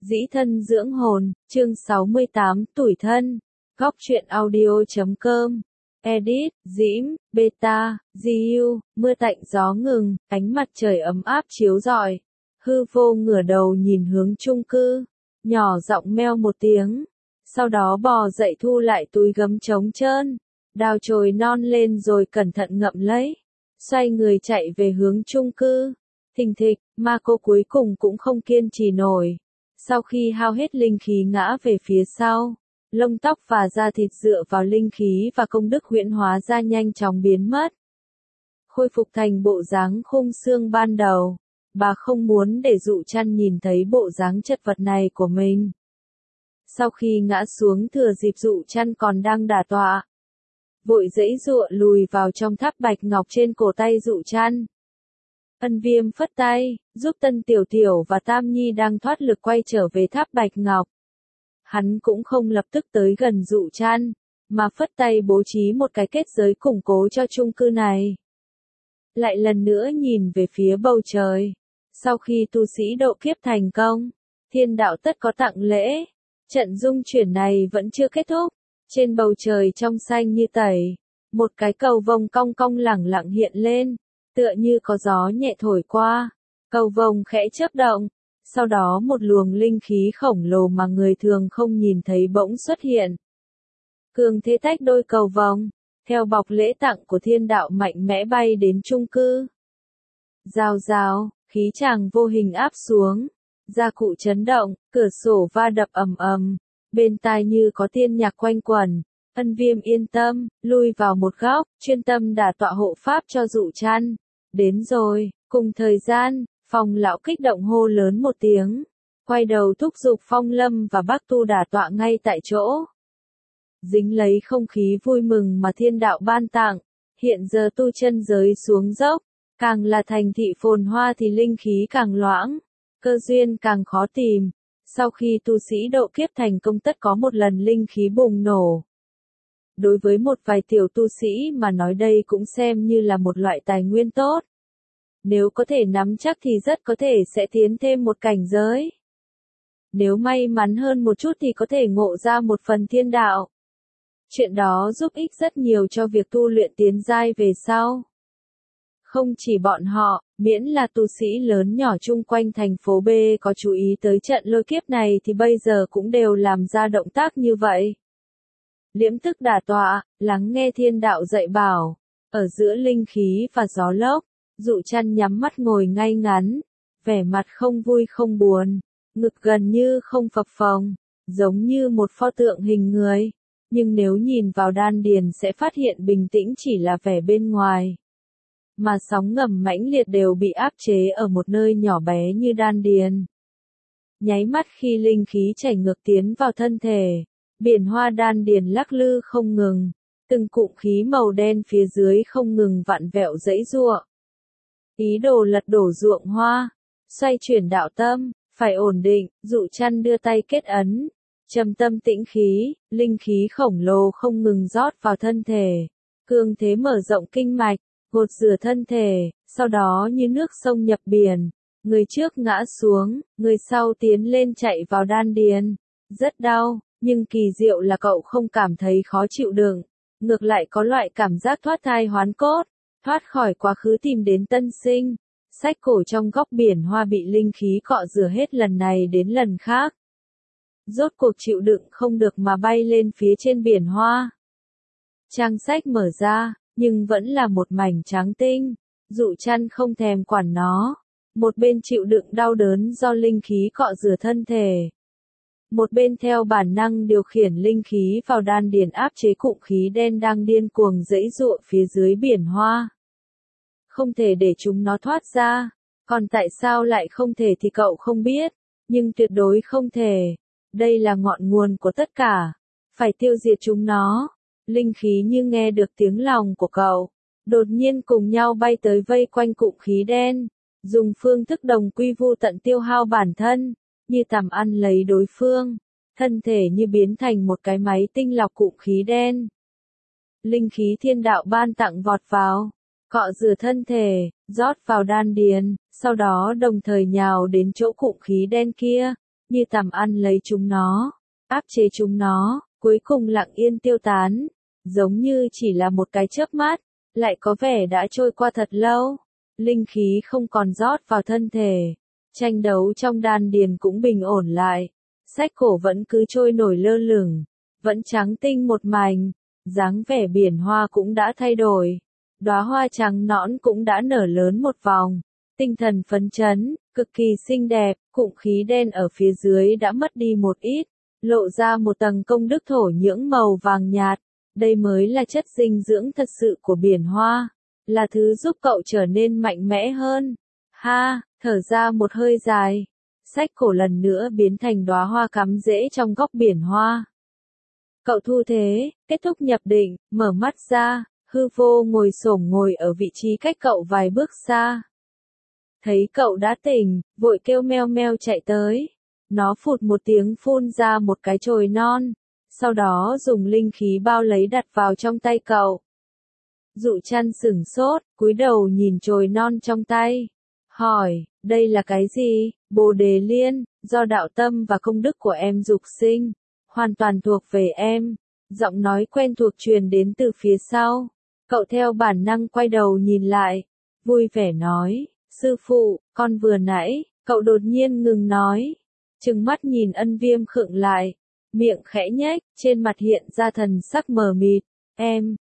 Dĩ thân dưỡng hồn, chương 68, tủi thân. Góc truyện audio.com. Edit, Diễm, Beta, GU, mưa tạnh gió ngừng, ánh mặt trời ấm áp chiếu rọi. Hư vô ngửa đầu nhìn hướng chung cư, nhỏ giọng meo một tiếng. Sau đó bò dậy thu lại túi gấm trống trơn, đào chồi non lên rồi cẩn thận ngậm lấy. Xoay người chạy về hướng chung cư. Thình thịch, mà cô cuối cùng cũng không kiên trì nổi. Sau khi hao hết linh khí ngã về phía sau, lông tóc và da thịt dựa vào linh khí và công đức huyễn hóa ra nhanh chóng biến mất. Khôi phục thành bộ dáng khung xương ban đầu, bà không muốn để Dụ Trăn nhìn thấy bộ dáng chật vật này của mình. Sau khi ngã xuống thừa dịp Dụ Trăn còn đang đả tọa, vội giãy giụa lùi vào trong tháp bạch ngọc trên cổ tay Dụ Trăn. Ân Viêm phất tay, giúp Tân Tiểu Tiểu và Tam Nhi đang thoát lực quay trở về tháp bạch ngọc. Hắn cũng không lập tức tới gần Dụ Trăn, mà phất tay bố trí một cái kết giới củng cố cho chung cư này. Lại lần nữa nhìn về phía bầu trời. Sau khi tu sĩ độ kiếp thành công, thiên đạo tất có tặng lễ. Trận dung chuyển này vẫn chưa kết thúc. Trên bầu trời trong xanh như tẩy, một cái cầu vồng cong cong lẳng lặng hiện lên. Tựa như có gió nhẹ thổi qua, cầu vồng khẽ chớp động, sau đó một luồng linh khí khổng lồ mà người thường không nhìn thấy bỗng xuất hiện. Cường thế tách đôi cầu vồng, theo bọc lễ tặng của thiên đạo mạnh mẽ bay đến chung cư. Rào rào, khí tràng vô hình áp xuống, gia cụ chấn động, cửa sổ va đập ầm ầm, bên tai như có tiên nhạc quanh quẩn. Ân Viêm yên tâm, lui vào một góc, chuyên tâm đả tọa hộ pháp cho Dụ Trăn. Đến rồi, cùng thời gian, Phong lão kích động hô lớn một tiếng, quay đầu thúc giục Phong Lâm và Bắc Tu đả tọa ngay tại chỗ. Dính lấy không khí vui mừng mà thiên đạo ban tặng, hiện giờ tu chân giới xuống dốc, càng là thành thị phồn hoa thì linh khí càng loãng, cơ duyên càng khó tìm. Sau khi tu sĩ độ kiếp thành công tất có một lần linh khí bùng nổ. Đối với một vài tiểu tu sĩ mà nói đây cũng xem như là một loại tài nguyên tốt. Nếu có thể nắm chắc thì rất có thể sẽ tiến thêm một cảnh giới. Nếu may mắn hơn một chút thì có thể ngộ ra một phần thiên đạo. Chuyện đó giúp ích rất nhiều cho việc tu luyện tiến giai về sau. Không chỉ bọn họ, miễn là tu sĩ lớn nhỏ chung quanh thành phố B có chú ý tới trận lôi kiếp này thì bây giờ cũng đều làm ra động tác như vậy. Liễm tức đả tọa, lắng nghe thiên đạo dạy bảo. Ở giữa linh khí và gió lốc, Dụ Trăn nhắm mắt ngồi ngay ngắn, vẻ mặt không vui không buồn, ngực gần như không phập phồng, giống như một pho tượng hình người. Nhưng nếu nhìn vào đan điền sẽ phát hiện bình tĩnh chỉ là vẻ bên ngoài. Mà sóng ngầm mãnh liệt đều bị áp chế ở một nơi nhỏ bé như đan điền. Nháy mắt khi linh khí chảy ngược tiến vào thân thể, biển hoa đan điền lắc lư không ngừng, từng cụm khí màu đen phía dưới không ngừng vặn vẹo giãy giụa. Ý đồ lật đổ ruộng hoa, xoay chuyển đạo tâm, phải ổn định. Dụ Trăn đưa tay kết ấn, trầm tâm tĩnh khí, linh khí khổng lồ không ngừng rót vào thân thể, cường thế mở rộng kinh mạch, gột rửa thân thể, sau đó như nước sông nhập biển, người trước ngã xuống, người sau tiến lên chạy vào đan điền. Rất đau, nhưng kỳ diệu là cậu không cảm thấy khó chịu đựng, ngược lại có loại cảm giác thoát thai hoán cốt, thoát khỏi quá khứ tìm đến tân sinh. Sách cổ trong góc biển hoa bị linh khí cọ rửa hết lần này đến lần khác. Rốt cuộc chịu đựng không được mà bay lên phía trên biển hoa. Trang sách mở ra, nhưng vẫn là một mảnh trắng tinh. Dụ Trăn không thèm quản nó. Một bên chịu đựng đau đớn do linh khí cọ rửa thân thể. Một bên theo bản năng điều khiển linh khí vào đan điền áp chế cụm khí đen đang điên cuồng giãy giụa phía dưới biển hoa. Không thể để chúng nó thoát ra. Còn tại sao lại không thể thì cậu không biết. Nhưng tuyệt đối không thể. Đây là ngọn nguồn của tất cả. Phải tiêu diệt chúng nó. Linh khí như nghe được tiếng lòng của cậu. Đột nhiên cùng nhau bay tới vây quanh cụm khí đen. Dùng phương thức đồng quy vu tận tiêu hao bản thân. Như tầm ăn lấy đối phương. Thân thể như biến thành một cái máy tinh lọc cụm khí đen. Linh khí thiên đạo ban tặng vọt vào. Cọ rửa thân thể, rót vào đan điền, sau đó đồng thời nhào đến chỗ cụm khí đen kia, như tầm ăn lấy chúng nó, áp chế chúng nó, cuối cùng lặng yên tiêu tán, giống như chỉ là một cái chớp mắt, lại có vẻ đã trôi qua thật lâu. Linh khí không còn rót vào thân thể, tranh đấu trong đan điền cũng bình ổn lại, sách cổ vẫn cứ trôi nổi lơ lửng, vẫn trắng tinh một mảnh, dáng vẻ biển hoa cũng đã thay đổi, đóa hoa trắng nõn cũng đã nở lớn một vòng, tinh thần phấn chấn, cực kỳ xinh đẹp, cụm khí đen ở phía dưới đã mất đi một ít, lộ ra một tầng công đức thổ nhưỡng màu vàng nhạt, đây mới là chất dinh dưỡng thật sự của biển hoa, là thứ giúp cậu trở nên mạnh mẽ hơn. Ha, thở ra một hơi dài, sách cổ lần nữa biến thành đóa hoa cắm rễ trong góc biển hoa. Cậu thu thế, kết thúc nhập định, mở mắt ra, hư vô ngồi xổm ngồi ở vị trí cách cậu vài bước xa. Thấy cậu đã tỉnh, vội kêu meo meo chạy tới. Nó phụt một tiếng phun ra một cái chồi non, sau đó dùng linh khí bao lấy đặt vào trong tay cậu. Dụ Chăn sửng sốt, cúi đầu nhìn chồi non trong tay, hỏi, đây là cái gì? Bồ đề liên, do đạo tâm và công đức của em dục sinh, hoàn toàn thuộc về em. Giọng nói quen thuộc truyền đến từ phía sau. Cậu theo bản năng quay đầu nhìn lại, vui vẻ nói, sư phụ, con vừa nãy, cậu đột nhiên ngừng nói, trừng mắt nhìn Ân Viêm khựng lại, miệng khẽ nhếch, trên mặt hiện ra thần sắc mờ mịt, em,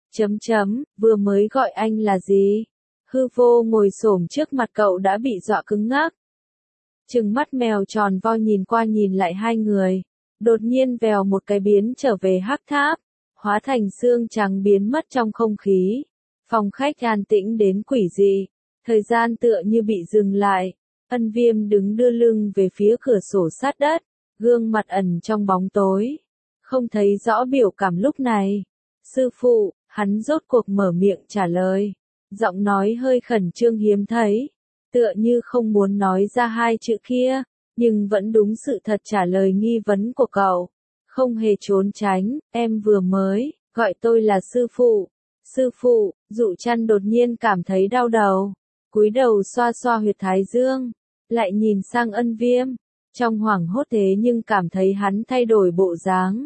vừa mới gọi anh là gì? Hư vô ngồi xổm trước mặt cậu đã bị dọa cứng ngắc. Trừng mắt mèo tròn vo nhìn qua nhìn lại hai người, đột nhiên vèo một cái biến trở về hắc tháp, hóa thành xương trắng biến mất trong không khí. Phòng khách an tĩnh đến quỷ dị, thời gian tựa như bị dừng lại. Ân Viêm đứng đưa lưng về phía cửa sổ sát đất, gương mặt ẩn trong bóng tối, không thấy rõ biểu cảm lúc này. Sư phụ, hắn rốt cuộc mở miệng trả lời, giọng nói hơi khẩn trương hiếm thấy, tựa như không muốn nói ra hai chữ kia, nhưng vẫn đúng sự thật trả lời nghi vấn của cậu, không hề trốn tránh. Em vừa mới gọi tôi là sư phụ. Sư phụ, Dụ Chăn đột nhiên cảm thấy đau đầu, cúi đầu xoa xoa huyệt thái dương, lại nhìn sang Ân Viêm, trong hoảng hốt thế nhưng cảm thấy hắn thay đổi bộ dáng.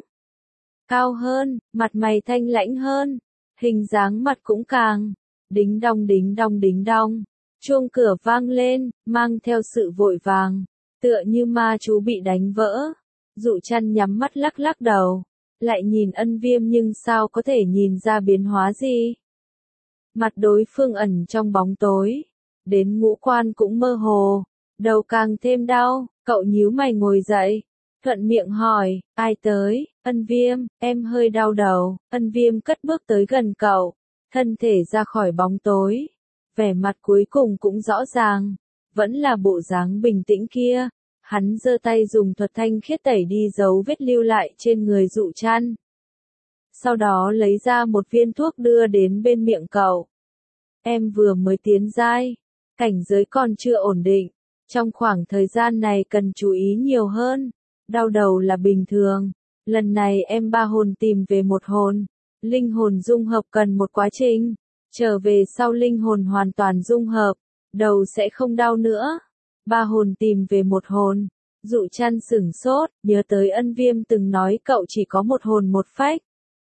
Cao hơn, mặt mày thanh lãnh hơn, hình dáng mặt cũng càng, đính đong đính đong đính đong, chuông cửa vang lên, mang theo sự vội vàng, tựa như ma chú bị đánh vỡ. Dụ Chăn nhắm mắt lắc lắc đầu, lại nhìn Ân Viêm nhưng sao có thể nhìn ra biến hóa gì. Mặt đối phương ẩn trong bóng tối, đến ngũ quan cũng mơ hồ, đầu càng thêm đau, cậu nhíu mày ngồi dậy, thuận miệng hỏi, ai tới? Ân Viêm, em hơi đau đầu. Ân Viêm cất bước tới gần cậu, thân thể ra khỏi bóng tối, vẻ mặt cuối cùng cũng rõ ràng, vẫn là bộ dáng bình tĩnh kia. Hắn giơ tay dùng thuật thanh khiết tẩy đi dấu vết lưu lại trên người Dụ Chăn. Sau đó lấy ra một viên thuốc đưa đến bên miệng cậu. Em vừa mới tiến giai, cảnh giới còn chưa ổn định, trong khoảng thời gian này cần chú ý nhiều hơn. Đau đầu là bình thường, lần này em 3 hồn tìm về 1 hồn, linh hồn dung hợp cần một quá trình, trở về sau linh hồn hoàn toàn dung hợp, đầu sẽ không đau nữa. 3 hồn tìm về 1 hồn. Dụ Chăn sửng sốt, nhớ tới Ân Viêm từng nói cậu chỉ có 1 hồn 1 phách.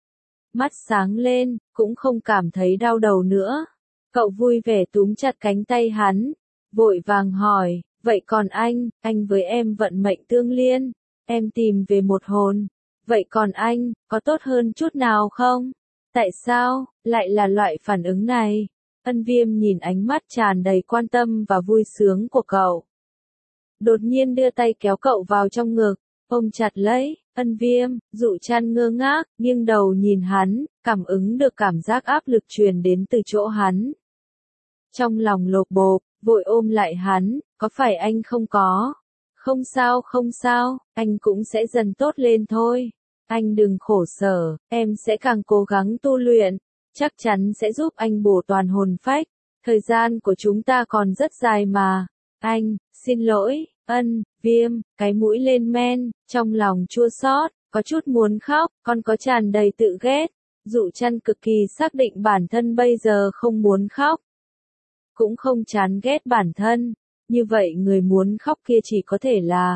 Mắt sáng lên, cũng không cảm thấy đau đầu nữa. Cậu vui vẻ túm chặt cánh tay hắn, vội vàng hỏi, vậy còn anh với em vận mệnh tương liên, em tìm về 1 hồn, vậy còn anh, có tốt hơn chút nào không? Tại sao, lại là loại phản ứng này? Ân Viêm nhìn ánh mắt tràn đầy quan tâm và vui sướng của cậu, đột nhiên đưa tay kéo cậu vào trong ngực, ôm chặt lấy. Ân Viêm, Dụ Chăn ngơ ngác, nghiêng đầu nhìn hắn, cảm ứng được cảm giác áp lực truyền đến từ chỗ hắn. Trong lòng lột bột, vội ôm lại hắn, có phải anh không có? Không sao, anh cũng sẽ dần tốt lên thôi. Anh đừng khổ sở, em sẽ càng cố gắng tu luyện, chắc chắn sẽ giúp anh bổ toàn hồn phách. Thời gian của chúng ta còn rất dài mà. Anh, xin lỗi. Ân Viêm, cái mũi lên men, trong lòng chua xót, có chút muốn khóc, còn có tràn đầy tự ghét. Dụ Chăn cực kỳ xác định bản thân bây giờ không muốn khóc, cũng không chán ghét bản thân, như vậy người muốn khóc kia chỉ có thể là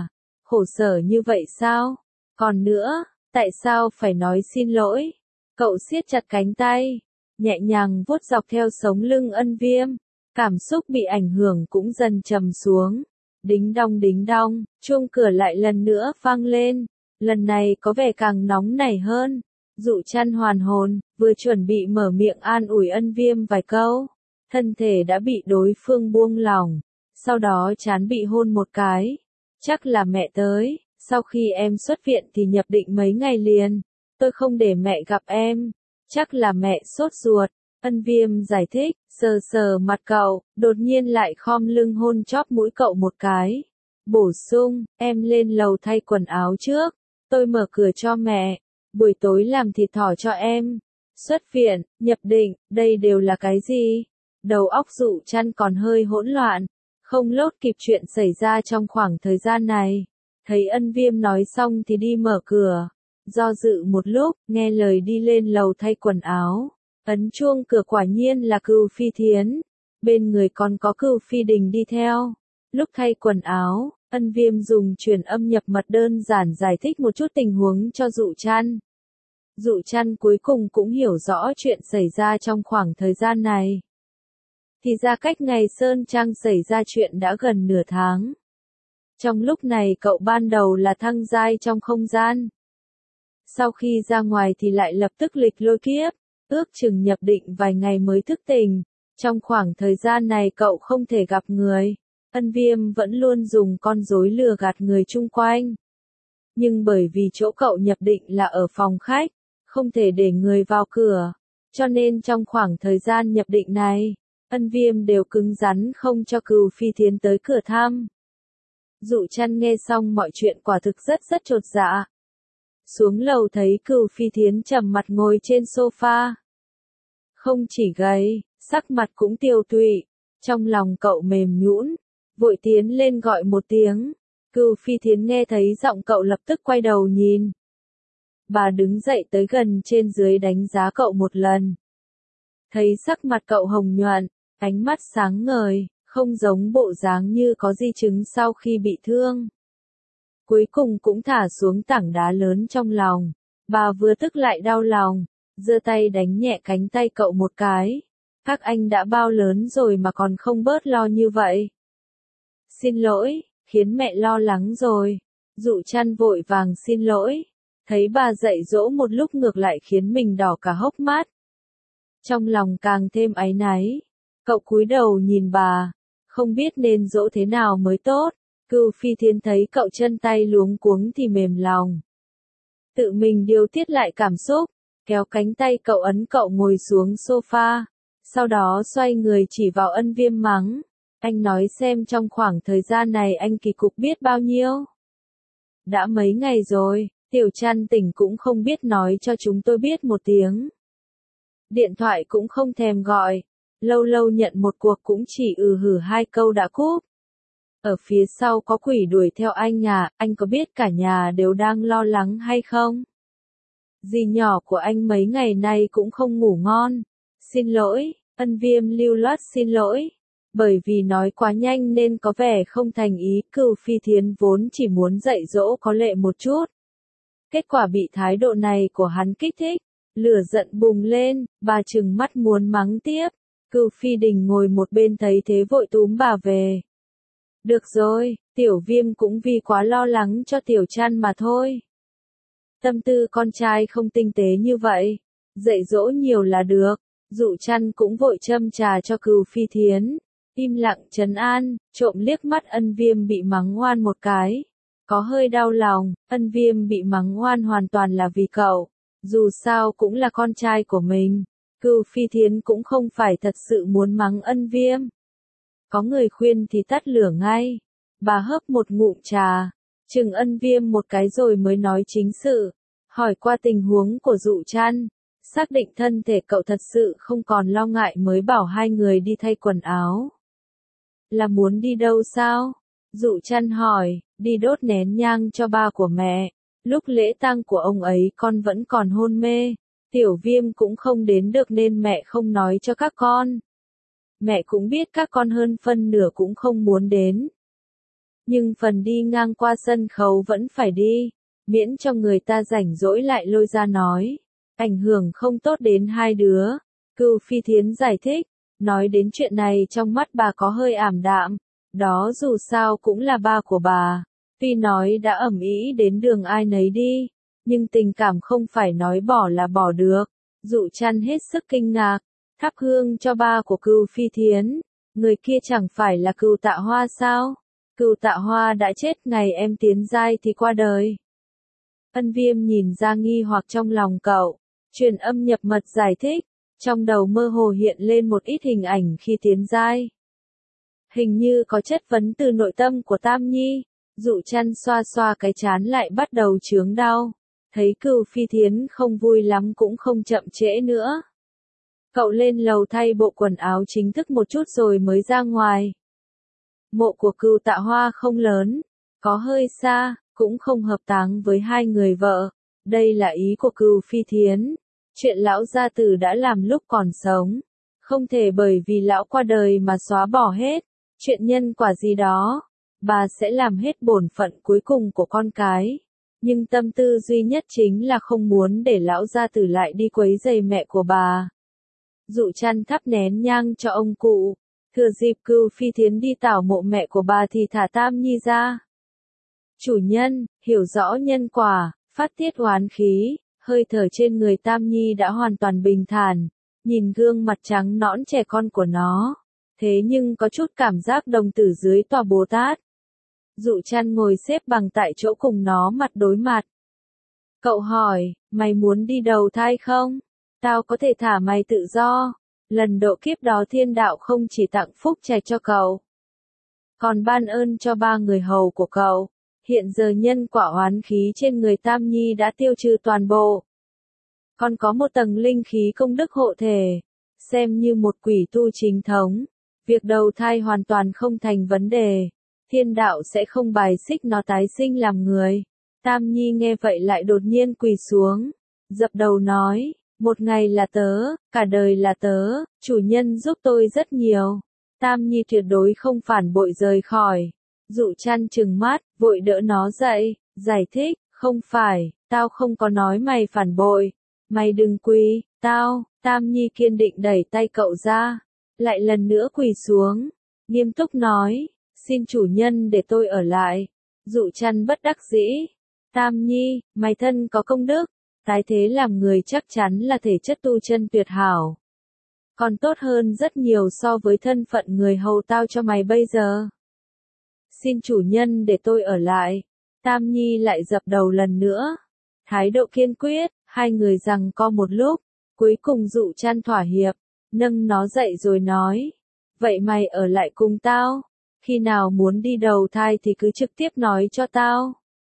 Khổ sở như vậy sao? Còn nữa, tại sao phải nói xin lỗi? Cậu siết chặt cánh tay, nhẹ nhàng vuốt dọc theo sống lưng Ân Viêm. Cảm xúc bị ảnh hưởng cũng dần trầm xuống. Đính đong, chuông cửa lại lần nữa vang lên. Lần này có vẻ càng nóng nảy hơn. Dụ Chăn hoàn hồn, vừa chuẩn bị mở miệng an ủi Ân Viêm vài câu. Thân thể đã bị đối phương buông lỏng. Sau đó trán bị hôn một cái. Chắc là mẹ tới. Sau khi em xuất viện thì nhập định mấy ngày liền. Tôi không để mẹ gặp em. Chắc là mẹ sốt ruột. Ân Viêm giải thích, sờ sờ mặt cậu, đột nhiên lại khom lưng hôn chóp mũi cậu một cái. Bổ sung, em lên lầu thay quần áo trước. Tôi mở cửa cho mẹ. Buổi tối làm thịt thỏ cho em. Xuất viện, nhập định, đây đều là cái gì? Đầu óc Dụ Chăn còn hơi hỗn loạn. Không lốt kịp chuyện xảy ra trong khoảng thời gian này. Thấy Ân Viêm nói xong thì đi mở cửa. Do dự một lúc, nghe lời đi lên lầu thay quần áo. Ấn chuông cửa quả nhiên là Cừu Phi Thiến. Bên người còn có Cừu Phi Đình đi theo. Lúc thay quần áo, Ân Viêm dùng truyền âm nhập mật đơn giản giải thích một chút tình huống cho Dụ Chăn. Dụ Chăn cuối cùng cũng hiểu rõ chuyện xảy ra trong khoảng thời gian này. Thì ra cách ngày Sơn Trăng xảy ra chuyện đã gần nửa tháng. Trong lúc này cậu ban đầu là thăng giai trong không gian. Sau khi ra ngoài thì lại lập tức lịch lôi kiếp, ước chừng nhập định vài ngày mới thức tỉnh. Trong khoảng thời gian này cậu không thể gặp người. Ân Viêm vẫn luôn dùng con rối lừa gạt người chung quanh. Nhưng bởi vì chỗ cậu nhập định là ở phòng khách, không thể để người vào cửa. Cho nên trong khoảng thời gian nhập định này, Ân Viêm đều cứng rắn không cho Cừu Phi Thiến tới cửa thăm. Dụ Chăn nghe xong mọi chuyện quả thực rất chột dạ. Xuống lầu thấy Cừu Phi Thiến trầm mặt ngồi trên sofa. Không chỉ gầy, sắc mặt cũng tiều tụy. Trong lòng cậu mềm nhũn, vội tiến lên gọi một tiếng. Cừu Phi Thiến nghe thấy giọng cậu lập tức quay đầu nhìn. Bà đứng dậy tới gần trên dưới đánh giá cậu một lần. Thấy sắc mặt cậu hồng nhuận, ánh mắt sáng ngời, không giống bộ dáng như có di chứng sau khi bị thương. Cuối cùng cũng thả xuống tảng đá lớn trong lòng. Bà vừa tức lại đau lòng, giơ tay đánh nhẹ cánh tay cậu một cái. Các anh đã bao lớn rồi mà còn không bớt lo như vậy. Xin lỗi, khiến mẹ lo lắng rồi. Dụ Chăn vội vàng xin lỗi. Thấy bà dạy dỗ một lúc ngược lại khiến mình đỏ cả hốc mắt. Trong lòng càng thêm áy náy. Cậu cúi đầu nhìn bà, không biết nên dỗ thế nào mới tốt. Cừu Phi Thiến thấy cậu chân tay luống cuống thì mềm lòng. Tự mình điều tiết lại cảm xúc, kéo cánh tay cậu ấn cậu ngồi xuống sofa. Sau đó xoay người chỉ vào Ân Viêm mắng. Anh nói xem trong khoảng thời gian này anh kỳ cục biết bao nhiêu. Đã mấy ngày rồi, Tiểu Chăn tỉnh cũng không biết nói cho chúng tôi biết một tiếng. Điện thoại cũng không thèm gọi. Lâu lâu nhận một cuộc cũng chỉ hử hai câu đã cúp. Ở phía sau có quỷ đuổi theo anh à, anh có biết cả nhà đều đang lo lắng hay không? Dì nhỏ của anh mấy ngày nay cũng không ngủ ngon. Xin lỗi, Ân Viêm lưu loát xin lỗi. Bởi vì nói quá nhanh nên có vẻ không thành ý. Cừu Phi Thiến vốn chỉ muốn dạy dỗ có lệ một chút. Kết quả bị thái độ này của hắn kích thích. Lửa giận bùng lên, bà trừng mắt muốn mắng tiếp. Cừu Phi Đình ngồi một bên thấy thế vội túm bà về. Được rồi, Tiểu Viêm cũng vì quá lo lắng cho Tiểu Chăn mà thôi. Tâm tư con trai không tinh tế như vậy. Dạy dỗ nhiều là được. Dụ Chăn cũng vội châm trà cho Cừu Phi Thiến. Im lặng trấn an, trộm liếc mắt Ân Viêm bị mắng ngoan một cái. Có hơi đau lòng, Ân Viêm bị mắng ngoan hoàn toàn là vì cậu. Dù sao cũng là con trai của mình. Cừu Phi Thiến cũng không phải thật sự muốn mắng Ân Viêm. Có người khuyên thì tắt lửa ngay. Bà hớp một ngụm trà, chừng Ân Viêm một cái rồi mới nói chính sự. Hỏi qua tình huống của Dụ Chăn. Xác định thân thể cậu thật sự không còn lo ngại mới bảo hai người đi thay quần áo. Là muốn đi đâu sao? Dụ Chăn hỏi, đi đốt nén nhang cho ba của mẹ. Lúc lễ tang của ông ấy con vẫn còn hôn mê. Tiểu Viêm cũng không đến được nên mẹ không nói cho các con. Mẹ cũng biết các con hơn phân nửa cũng không muốn đến. Nhưng phần đi ngang qua sân khấu vẫn phải đi, miễn cho người ta rảnh rỗi lại lôi ra nói. Ảnh hưởng không tốt đến hai đứa. Cưu Phi Thiến giải thích, nói đến chuyện này trong mắt bà có hơi ảm đạm. Đó dù sao cũng là ba của bà. Tuy nói đã ầm ĩ đến đường ai nấy đi, nhưng tình cảm không phải nói bỏ là bỏ được. Dụ Trăn hết sức kinh ngạc, thắp hương cho ba của Cưu Phi Thiến. Người kia chẳng phải là Cưu Tạ Hoa sao? Cưu Tạ Hoa đã chết ngày em tiến giai thì qua đời. Ân Viêm nhìn ra nghi hoặc trong lòng cậu, truyền âm nhập mật giải thích, trong đầu mơ hồ hiện lên một ít hình ảnh khi tiến giai. Hình như có chất vấn từ nội tâm của Tam Nhi. Dụ Trăn xoa xoa cái trán lại bắt đầu chướng đau. Thấy Cưu Phi Thiến không vui lắm cũng không chậm trễ nữa. Cậu lên lầu thay bộ quần áo chính thức một chút rồi mới ra ngoài. Mộ của Cưu Tạ Hoa không lớn, có hơi xa, cũng không hợp táng với hai người vợ. Đây là ý của Cưu Phi Thiến. Chuyện lão gia tử đã làm lúc còn sống. Không thể bởi vì lão qua đời mà xóa bỏ hết. Chuyện nhân quả gì đó. Bà sẽ làm hết bổn phận cuối cùng của con cái. Nhưng tâm tư duy nhất chính là không muốn để lão gia tử lại đi quấy rầy mẹ của bà. Dụ Trăn thắp nén nhang cho ông cụ. Thừa dịp Cưu Phi Thiến đi tảo mộ mẹ của bà thì thả Tam Nhi ra. Chủ nhân, hiểu rõ nhân quả, phát tiết oán khí, hơi thở trên người Tam Nhi đã hoàn toàn bình thản, nhìn gương mặt trắng nõn trẻ con của nó. Thế nhưng có chút cảm giác đồng tử dưới tòa Bồ Tát. Dụ Trăn ngồi xếp bằng tại chỗ cùng nó mặt đối mặt. Cậu hỏi, mày muốn đi đầu thai không? Tao có thể thả mày tự do. Lần độ kiếp đó thiên đạo không chỉ tặng phúc trẻ cho cậu, còn ban ơn cho ba người hầu của cậu. Hiện giờ nhân quả oán khí trên người Tam Nhi đã tiêu trừ toàn bộ. Còn có một tầng linh khí công đức hộ thể, xem như một quỷ tu chính thống. Việc đầu thai hoàn toàn không thành vấn đề. Thiên đạo sẽ không bài xích nó tái sinh làm người. Tam Nhi nghe vậy lại đột nhiên quỳ xuống, dập đầu nói, một ngày là tớ, cả đời là tớ, chủ nhân giúp tôi rất nhiều. Tam Nhi tuyệt đối không phản bội rời khỏi. Dụ Trăn trừng mắt, vội đỡ nó dậy, giải thích, không phải, tao không có nói mày phản bội. Mày đừng quỳ, tao. Tam Nhi kiên định đẩy tay cậu ra, lại lần nữa quỳ xuống, nghiêm túc nói, xin chủ nhân để tôi ở lại. Dụ Trăn bất đắc dĩ, Tam Nhi, mày thân có công đức, tái thế làm người chắc chắn là thể chất tu chân tuyệt hảo. Còn tốt hơn rất nhiều so với thân phận người hầu tao cho mày bây giờ. Xin chủ nhân để tôi ở lại. Tam Nhi lại dập đầu lần nữa. Thái độ kiên quyết, hai người giằng co một lúc, cuối cùng Dụ Trăn thỏa hiệp, nâng nó dậy rồi nói, vậy mày ở lại cùng tao, khi nào muốn đi đầu thai thì cứ trực tiếp nói cho tao.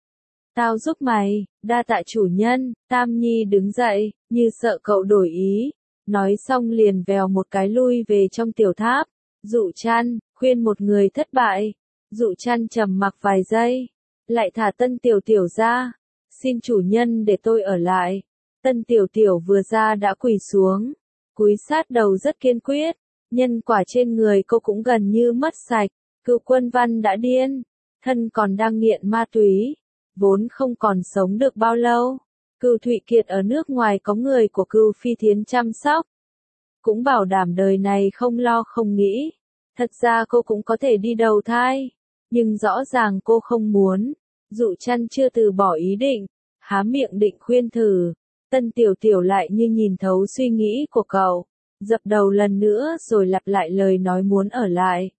Tao giúp mày, đa tạ chủ nhân. Tam Nhi đứng dậy, như sợ cậu đổi ý, nói xong liền vèo một cái lui về trong tiểu tháp. Dụ Trăn, khuyên một người thất bại. Dụ Trăn trầm mặc vài giây, lại thả Tân Tiểu Tiểu ra, xin chủ nhân để tôi ở lại. Tân Tiểu Tiểu vừa ra đã quỳ xuống, cúi sát đầu rất kiên quyết, nhân quả trên người cô cũng gần như mất sạch. Cựu Quân Văn đã điên, thân còn đang nghiện ma túy, vốn không còn sống được bao lâu. Cựu Thụy Kiệt ở nước ngoài có người của Cưu Phi Thiến chăm sóc, cũng bảo đảm đời này không lo không nghĩ. Thật ra cô cũng có thể đi đầu thai, nhưng rõ ràng cô không muốn. Dụ Trăn chưa từ bỏ ý định, há miệng định khuyên thử. Tân Tiểu Tiểu lại như nhìn thấu suy nghĩ của cậu, dập đầu lần nữa rồi lặp lại lời nói muốn ở lại.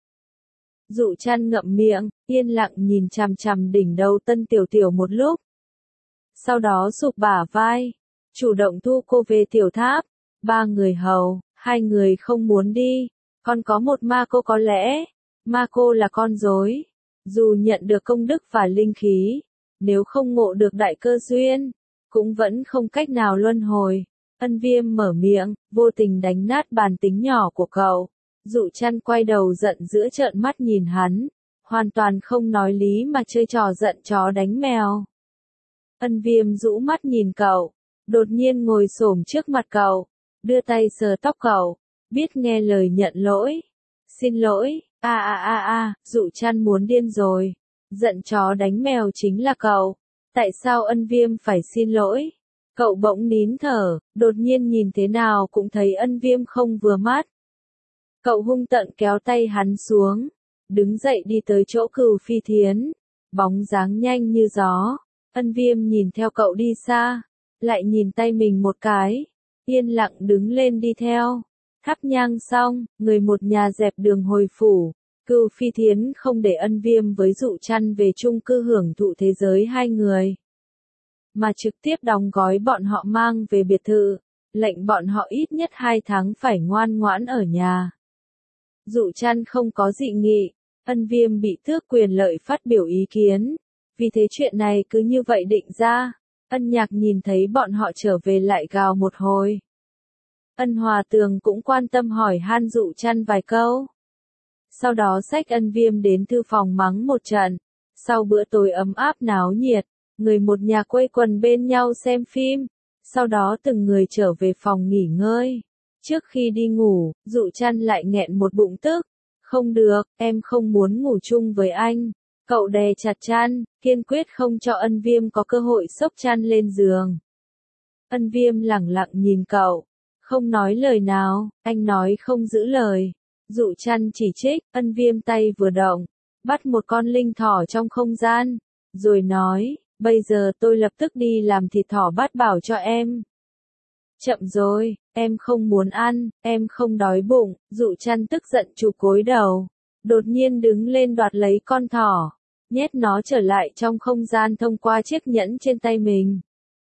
Dụ Trăn ngậm miệng, yên lặng nhìn chằm chằm đỉnh đầu Tân Tiểu Tiểu một lúc. Sau đó sụp bả vai, chủ động thu cô về tiểu tháp. Ba người hầu, hai người không muốn đi, còn có một ma cô có lẽ. Ma cô là con rối, dù nhận được công đức và linh khí, nếu không ngộ được đại cơ duyên, cũng vẫn không cách nào luân hồi. Ân Viêm mở miệng, vô tình đánh nát bàn tính nhỏ của cậu. Dụ Trăn quay đầu giận dữ trợn mắt nhìn hắn, hoàn toàn không nói lý mà chơi trò giận chó đánh mèo. Ân Viêm rũ mắt nhìn cậu, đột nhiên ngồi xổm trước mặt cậu, đưa tay sờ tóc cậu, biết nghe lời nhận lỗi. Xin lỗi, Dụ Trăn muốn điên rồi. Giận chó đánh mèo chính là cậu. Tại sao Ân Viêm phải xin lỗi? Cậu bỗng nín thở, đột nhiên nhìn thế nào cũng thấy Ân Viêm không vừa mắt. Cậu hung tợn kéo tay hắn xuống, đứng dậy đi tới chỗ Cửu Phi Thiến, bóng dáng nhanh như gió. Ân Viêm nhìn theo cậu đi xa, lại nhìn tay mình một cái, yên lặng đứng lên đi theo. Thắp nhang xong, người một nhà dẹp đường hồi phủ. Cửu Phi Thiến không để Ân Viêm với Dụ Trăn về chung cư hưởng thụ thế giới hai người, mà trực tiếp đóng gói bọn họ mang về biệt thự, lệnh bọn họ ít nhất 2 tháng phải ngoan ngoãn ở nhà. Dụ Trăn không có dị nghị, Ân Viêm bị tước quyền lợi phát biểu ý kiến, vì thế chuyện này cứ như vậy định ra. Ân Nhạc nhìn thấy bọn họ trở về lại gào một hồi. Ân Hòa Tường cũng quan tâm hỏi han Dụ Trăn vài câu. Sau đó xách Ân Viêm đến thư phòng mắng một trận. Sau bữa tối ấm áp náo nhiệt, người một nhà quây quần bên nhau xem phim, sau đó từng người trở về phòng nghỉ ngơi. Trước khi đi ngủ, Dụ Trăn lại nghẹn một bụng tức. Không được, em không muốn ngủ chung với anh. Cậu đè chặt Trăn, kiên quyết không cho Ân Viêm có cơ hội xốc Trăn lên giường. Ân Viêm lẳng lặng nhìn cậu, không nói lời nào. Anh nói không giữ lời. Dụ Trăn chỉ trích. Ân Viêm tay vừa động, bắt một con linh thỏ trong không gian, rồi nói, bây giờ tôi lập tức đi làm thịt thỏ bát bảo cho em. Chậm rồi, em không muốn ăn, em không đói bụng. Dụ Trăn tức giận chụp gối đầu, đột nhiên đứng lên đoạt lấy con thỏ, nhét nó trở lại trong không gian thông qua chiếc nhẫn trên tay mình.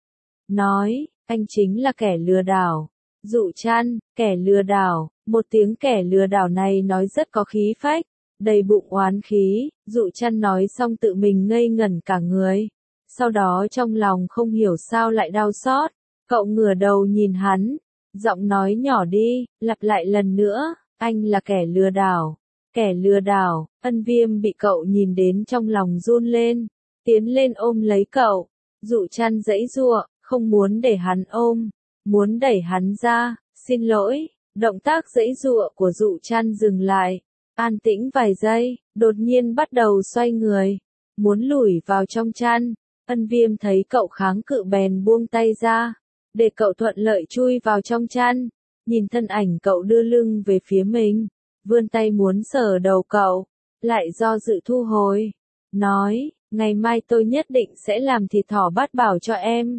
Nói, anh chính là kẻ lừa đảo. Dụ Trăn, kẻ lừa đảo. Một tiếng kẻ lừa đảo này nói rất có khí phách, đầy bụng oán khí. Dụ Trăn nói xong tự mình ngây ngẩn cả người, sau đó trong lòng không hiểu sao lại đau xót. Cậu ngửa đầu nhìn hắn, giọng nói nhỏ đi, lặp lại lần nữa, anh là kẻ lừa đảo. Kẻ lừa đảo. Ân Viêm bị cậu nhìn đến trong lòng run lên, tiến lên ôm lấy cậu. Dụ Trăn giãy giụa, không muốn để hắn ôm, muốn đẩy hắn ra. Xin lỗi. Động tác giãy giụa của Dụ Trăn dừng lại, an tĩnh vài giây, đột nhiên bắt đầu xoay người, muốn lủi vào trong chăn. Ân Viêm thấy cậu kháng cự bèn buông tay ra, để cậu thuận lợi chui vào trong chăn. Nhìn thân ảnh cậu đưa lưng về phía mình, vươn tay muốn sờ đầu cậu, lại do dự thu hồi, nói, ngày mai tôi nhất định sẽ làm thịt thỏ bát bảo cho em.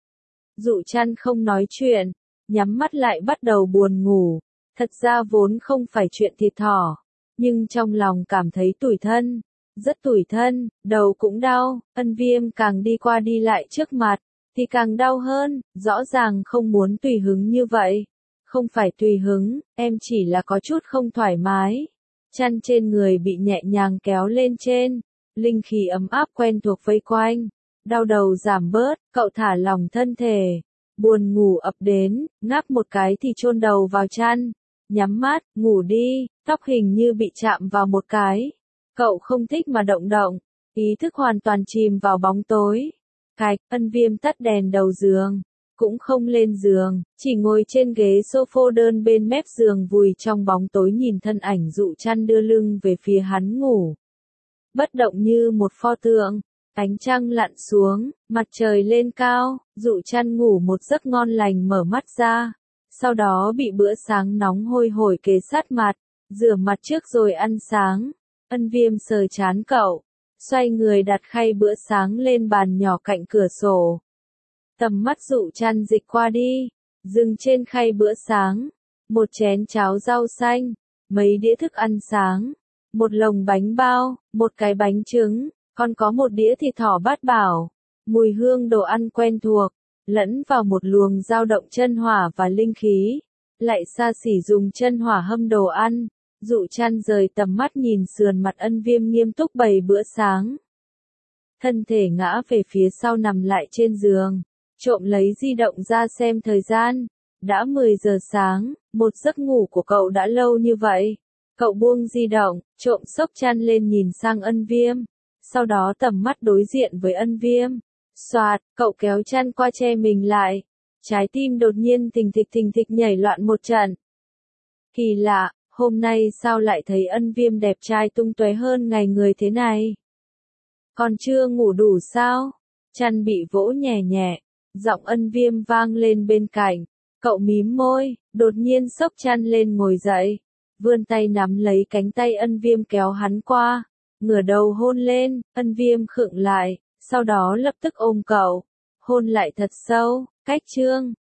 Dụ Trăn không nói chuyện, nhắm mắt lại bắt đầu buồn ngủ. Thật ra vốn không phải chuyện thịt thỏ, nhưng trong lòng cảm thấy tủi thân, rất tủi thân, đầu cũng đau. Ân Viêm càng đi qua đi lại trước mặt, thì càng đau hơn. Rõ ràng không muốn tùy hứng như vậy. Không phải tùy hứng, em chỉ là có chút không thoải mái. Chăn trên người bị nhẹ nhàng kéo lên trên, linh khí ấm áp quen thuộc vây quanh. Đau đầu giảm bớt, cậu thả lỏng thân thể. Buồn ngủ ập đến, ngáp một cái thì chôn đầu vào chăn, nhắm mắt, ngủ đi. Tóc hình như bị chạm vào một cái. Cậu không thích mà động động, ý thức hoàn toàn chìm vào bóng tối. Ân Viêm tắt đèn đầu giường, cũng không lên giường, chỉ ngồi trên ghế sofa đơn bên mép giường vùi trong bóng tối nhìn thân ảnh Dụ Trăn đưa lưng về phía hắn ngủ. Bất động như một pho tượng. Ánh trăng lặn xuống, mặt trời lên cao. Dụ Trăn ngủ một giấc ngon lành mở mắt ra, sau đó bị bữa sáng nóng hôi hổi kề sát mặt, rửa mặt trước rồi ăn sáng. Ân Viêm sờ trán cậu, xoay người đặt khay bữa sáng lên bàn nhỏ cạnh cửa sổ. Tầm mắt Dụ Trăn dịch qua đi, dừng trên khay bữa sáng, một chén cháo rau xanh, mấy đĩa thức ăn sáng, một lồng bánh bao, một cái bánh trứng, còn có một đĩa thịt thỏ bát bảo. Mùi hương đồ ăn quen thuộc, lẫn vào một luồng dao động chân hỏa và linh khí, lại xa xỉ dùng chân hỏa hâm đồ ăn. Dụ Trăn rời tầm mắt nhìn sườn mặt Ân Viêm nghiêm túc bày bữa sáng. Thân thể ngã về phía sau nằm lại trên giường, trộm lấy di động ra xem thời gian. Đã 10 giờ sáng, một giấc ngủ của cậu đã lâu như vậy. Cậu buông di động, trộm xốc chăn lên nhìn sang Ân Viêm. Sau đó tầm mắt đối diện với Ân Viêm. Xoạt, cậu kéo chăn qua che mình lại. Trái tim đột nhiên thình thịch nhảy loạn một trận. Kỳ lạ, hôm nay sao lại thấy Ân Viêm đẹp trai tung tóe hơn ngày người thế này? Còn chưa ngủ đủ sao? Chăn bị vỗ nhẹ nhẹ, giọng Ân Viêm vang lên bên cạnh. Cậu mím môi, đột nhiên xốc chăn lên ngồi dậy, vươn tay nắm lấy cánh tay Ân Viêm kéo hắn qua, ngửa đầu hôn lên. Ân Viêm khựng lại, sau đó lập tức ôm cậu, hôn lại thật sâu. Cách chương